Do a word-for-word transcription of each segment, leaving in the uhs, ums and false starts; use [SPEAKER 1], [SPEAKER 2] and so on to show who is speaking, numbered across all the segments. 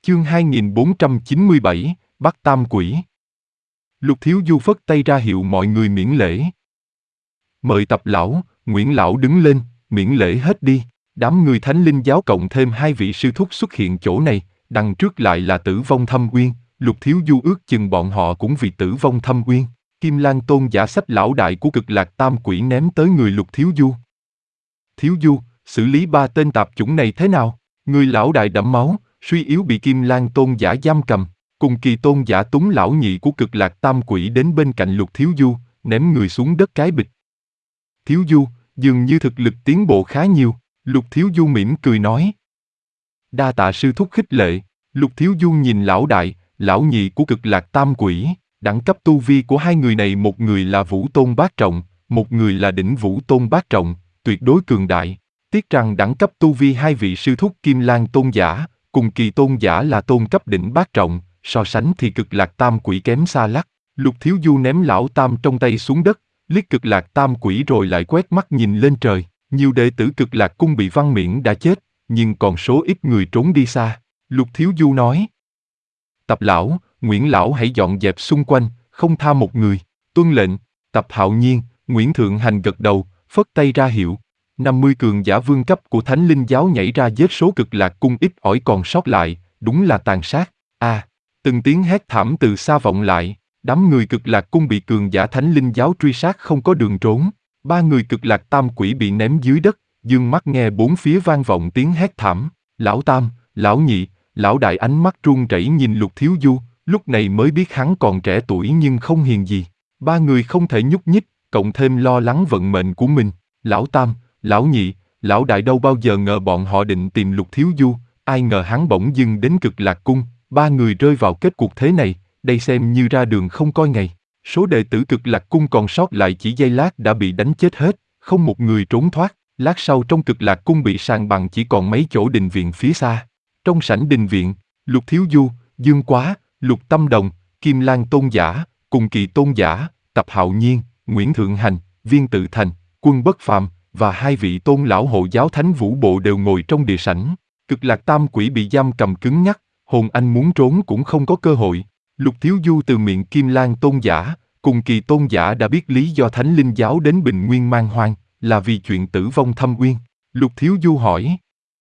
[SPEAKER 1] Chương hai nghìn bốn trăm chín mươi bảy, bắt tam quỷ. Lục Thiếu Du phất tay ra hiệu mọi người miễn lễ. Mời Tập lão, Nguyễn lão đứng lên, miễn lễ hết đi. Đám người Thánh Linh giáo cộng thêm hai vị sư thúc xuất hiện chỗ này, đằng trước lại là Tử Vong Thâm Uyên. Lục Thiếu Du ước chừng bọn họ cũng vì Tử Vong Thâm Uyên. Kim Lan Tôn giả sách lão đại của Cực Lạc Tam Quỷ ném tới người Lục Thiếu Du. Thiếu Du, xử lý ba tên tạp chủng này thế nào? Người lão đại đẫm máu, suy yếu bị Kim Lan Tôn giả giam cầm. Cùng Kỳ Tôn giả túng lão nhị của Cực Lạc Tam Quỷ đến bên cạnh Lục Thiếu Du, ném người xuống đất cái bịch. Thiếu Du, dường như thực lực tiến bộ khá nhiều. Lục Thiếu Du mỉm cười nói. Đa tạ sư thúc khích lệ. Lục Thiếu Du nhìn lão đại, lão nhị của Cực Lạc Tam Quỷ. Đẳng cấp tu vi của hai người này, một người là Vũ Tôn Bát Trọng, một người là Đỉnh Vũ Tôn Bát Trọng, tuyệt đối cường đại. Tiếc rằng đẳng cấp tu vi hai vị sư thúc Kim Lan Tôn giả, cùng Kỳ Tôn giả là tôn cấp Đỉnh Bát Trọng, so sánh thì Cực Lạc Tam Quỷ kém xa lắc. Lục Thiếu Du ném lão tam trong tay xuống đất, liếc Cực Lạc Tam Quỷ rồi lại quét mắt nhìn lên trời. Nhiều đệ tử Cực Lạc cung bị văn miễn đã chết, nhưng còn số ít người trốn đi xa. Lục Thiếu Du nói. Tập lão, Nguyễn lão hãy dọn dẹp xung quanh, không tha một người. Tuân lệnh. Tập Hạo Nhiên, Nguyễn Thượng Hành gật đầu, phất tay ra hiệu. năm mươi cường giả vương cấp của Thánh Linh giáo nhảy ra giết số Cực Lạc cung ít ỏi còn sót lại, đúng là tàn sát. A, à, từng tiếng hét thảm từ xa vọng lại, đám người Cực Lạc cung bị cường giả Thánh Linh giáo truy sát không có đường trốn. Ba người Cực Lạc Tam Quỷ bị ném dưới đất, dương mắt nghe bốn phía vang vọng tiếng hét thảm. Lão Tam, lão nhị, lão đại ánh mắt run rẩy nhìn Lục Thiếu Du, lúc này mới biết hắn còn trẻ tuổi nhưng không hiền gì. Ba người không thể nhúc nhích, cộng thêm lo lắng vận mệnh của mình. Lão Tam, lão nhị, lão đại đâu bao giờ ngờ bọn họ định tìm Lục Thiếu Du, ai ngờ hắn bỗng dưng đến Cực Lạc cung. Ba người rơi vào kết cuộc thế này, đây xem như ra đường không coi ngày. Số đệ tử Cực Lạc cung còn sót lại chỉ giây lát đã bị đánh chết hết, không một người trốn thoát. Lát sau trong Cực Lạc cung bị san bằng chỉ còn mấy chỗ đình viện phía xa. Trong sảnh đình viện, Lục Thiếu Du, Dương Quá, Lục Tâm Đồng, Kim Lan Tôn giả, cùng Kỳ Tôn giả, Tập Hạo Nhiên, Nguyễn Thượng Hành, Viên Tự Thành, Quân Bất Phàm và hai vị tôn lão hộ giáo Thánh Vũ Bộ đều ngồi trong địa sảnh. Cực Lạc Tam Quỷ bị giam cầm cứng nhắc, hồn anh muốn trốn cũng không có cơ hội. Lục Thiếu Du từ miệng Kim Lan Tôn giả, cùng Kỳ Tôn giả đã biết lý do Thánh Linh giáo đến Bình Nguyên Man Hoang, là vì chuyện Tử Vong Thâm Uyên. Lục Thiếu Du hỏi.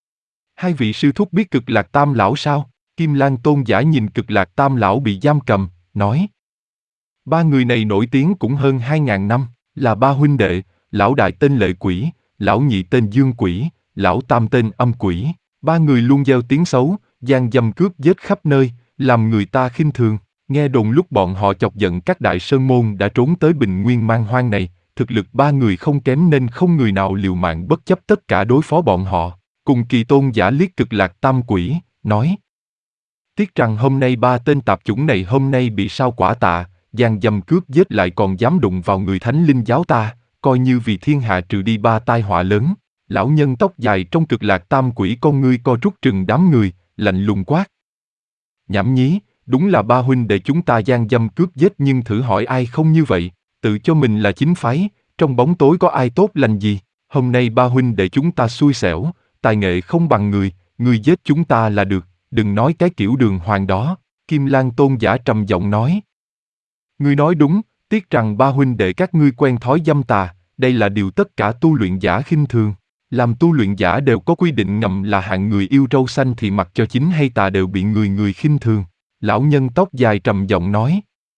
[SPEAKER 1] Hai vị sư thúc biết Cực Lạc Tam lão sao? Kim Lan Tôn giả nhìn Cực Lạc Tam lão bị giam cầm, nói. Ba người này nổi tiếng cũng hơn hai ngàn năm, là ba huynh đệ, lão đại tên Lệ Quỷ, lão nhị tên Dương Quỷ, lão tam tên Âm Quỷ. Ba người luôn gieo tiếng xấu, gian dâm cướp giết khắp nơi, làm người ta khinh thường. Nghe đồn lúc bọn họ chọc giận các đại sơn môn đã trốn tới Bình Nguyên Man Hoang này, thực lực ba người không kém nên không người nào liều mạng bất chấp tất cả đối phó bọn họ. Cùng Kỳ Tôn giả liếc Cực Lạc Tam Quỷ, nói. Tiếc rằng hôm nay ba tên tạp chủng này hôm nay bị sao quả tạ, gian dâm cướp giết lại còn dám đụng vào người Thánh Linh giáo ta, coi như vì thiên hạ trừ đi ba tai họa lớn. Lão nhân tóc dài trong Cực Lạc Tam Quỷ con ngươi co rút trừng đám người, lạnh lùng quát. Nhảm nhí, đúng là ba huynh đệ chúng ta gian dâm cướp giết nhưng thử hỏi ai không như vậy, tự cho mình là chính phái, trong bóng tối có ai tốt lành gì. Hôm nay ba huynh đệ chúng ta xui xẻo, tài nghệ không bằng người, người giết chúng ta là được, đừng nói cái kiểu đường hoàng đó. Kim Lan Tôn giả trầm giọng nói. Ngươi nói đúng, tiếc rằng ba huynh đệ các ngươi quen thói dâm tà, đây là điều tất cả tu luyện giả khinh thường. Làm tu luyện giả đều có quy định ngầm là hạng người yêu râu xanh thì mặc cho chính hay tà đều bị người người khinh thường. Lão nhân tóc dài trầm giọng nói.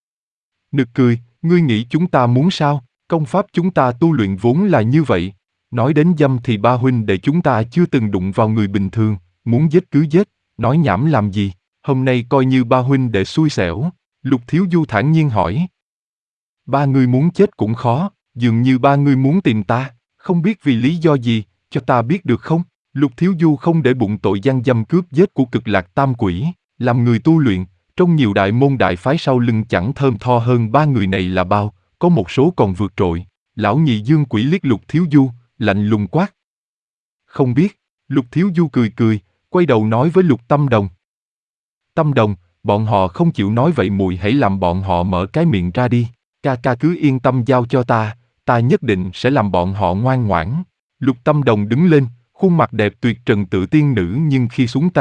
[SPEAKER 1] Nực cười, ngươi nghĩ chúng ta muốn sao? Công pháp chúng ta tu luyện vốn là như vậy. Nói đến dâm thì ba huynh đệ chúng ta chưa từng đụng vào người bình thường, muốn giết cứ giết, nói nhảm làm gì? Hôm nay coi như ba huynh đệ xui xẻo. Lục Thiếu Du thản nhiên hỏi. Ba người muốn chết cũng khó, dường như ba người muốn tìm ta, không biết vì lý do gì, cho ta biết được không? Lục Thiếu Du không để bụng tội gian dâm cướp giết của Cực Lạc Tam Quỷ, làm người tu luyện, trong nhiều đại môn đại phái sau lưng chẳng thơm tho hơn ba người này là bao, có một số còn vượt trội. Lão nhị Dương Quỷ liếc Lục Thiếu Du, lạnh lùng quát. Không biết. Lục Thiếu Du cười cười, quay đầu nói với Lục Tâm Đồng. Tâm Đồng, bọn họ không chịu nói vậy muội hãy làm bọn họ mở cái miệng ra đi. Ca ca cứ yên tâm giao cho ta, ta nhất định sẽ làm bọn họ ngoan ngoãn. Lục Tâm Đồng đứng lên, khuôn mặt đẹp tuyệt trần tự tiên nữ nhưng khi xuống tay,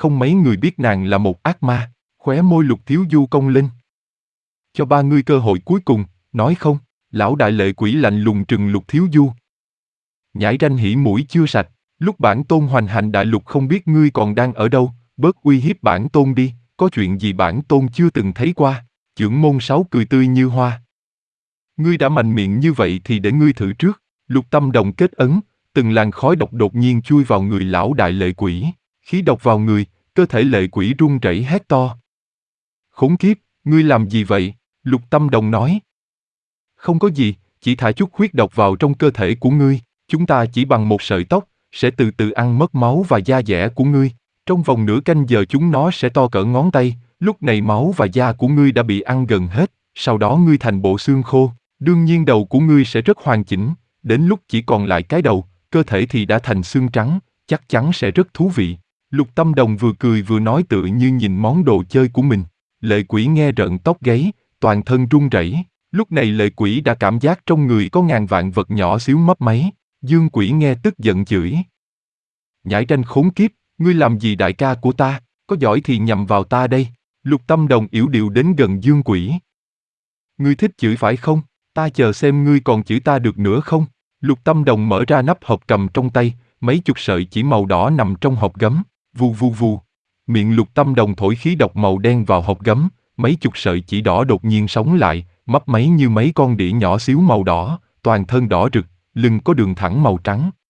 [SPEAKER 1] không mấy người biết nàng là một ác ma. Khóe môi Lục Thiếu Du cong lên. Cho ba ngươi cơ hội cuối cùng, nói không? Lão đại lệ quỷ lạnh lùng trừng Lục Thiếu Du. Nhãi ranh hỉ mũi chưa sạch, lúc bản tôn hoành hành đại lục không biết ngươi còn đang ở đâu, bớt uy hiếp bản tôn đi, có chuyện gì bản tôn chưa từng thấy qua. Chưởng môn sáu cười tươi như hoa. Ngươi đã mạnh miệng như vậy thì để ngươi thử trước. Lục Tâm Đồng kết ấn, từng làn khói độc đột nhiên chui vào người lão đại lệ quỷ. Khí độc vào người, cơ thể lệ quỷ run rẩy hét to. Khốn kiếp, ngươi làm gì vậy? Lục Tâm Đồng nói. Không có gì, chỉ thả chút huyết độc vào trong cơ thể của ngươi. Chúng ta chỉ bằng một sợi tóc, sẽ từ từ ăn mất máu và da dẻ của ngươi. Trong vòng nửa canh giờ chúng nó sẽ to cỡ ngón tay. Lúc này máu và da của ngươi đã bị ăn gần hết, sau đó ngươi thành bộ xương khô. Đương nhiên đầu của ngươi sẽ rất hoàn chỉnh, đến lúc chỉ còn lại cái đầu, cơ thể thì đã thành xương trắng, chắc chắn sẽ rất thú vị. Lục Tâm Đồng vừa cười vừa nói tựa như nhìn món đồ chơi của mình. Lệ quỷ nghe rợn tóc gáy, toàn thân run rẩy. Lúc này lệ quỷ đã cảm giác trong người có ngàn vạn vật nhỏ xíu mấp máy. Dương quỷ nghe tức giận chửi. Nhãi ranh khốn kiếp, ngươi làm gì đại ca của ta, có giỏi thì nhằm vào ta đây. Lục Tâm Đồng yểu điệu đến gần Dương quỷ. Ngươi thích chửi phải không? Ta chờ xem ngươi còn chửi ta được nữa không? Lục Tâm Đồng mở ra nắp hộp cầm trong tay, mấy chục sợi chỉ màu đỏ nằm trong hộp gấm. Vù vù vù. Miệng Lục Tâm Đồng thổi khí độc màu đen vào hộp gấm, mấy chục sợi chỉ đỏ đột nhiên sống lại, mấp máy như mấy con đĩa nhỏ xíu màu đỏ, toàn thân đỏ rực, lưng có đường thẳng màu trắng.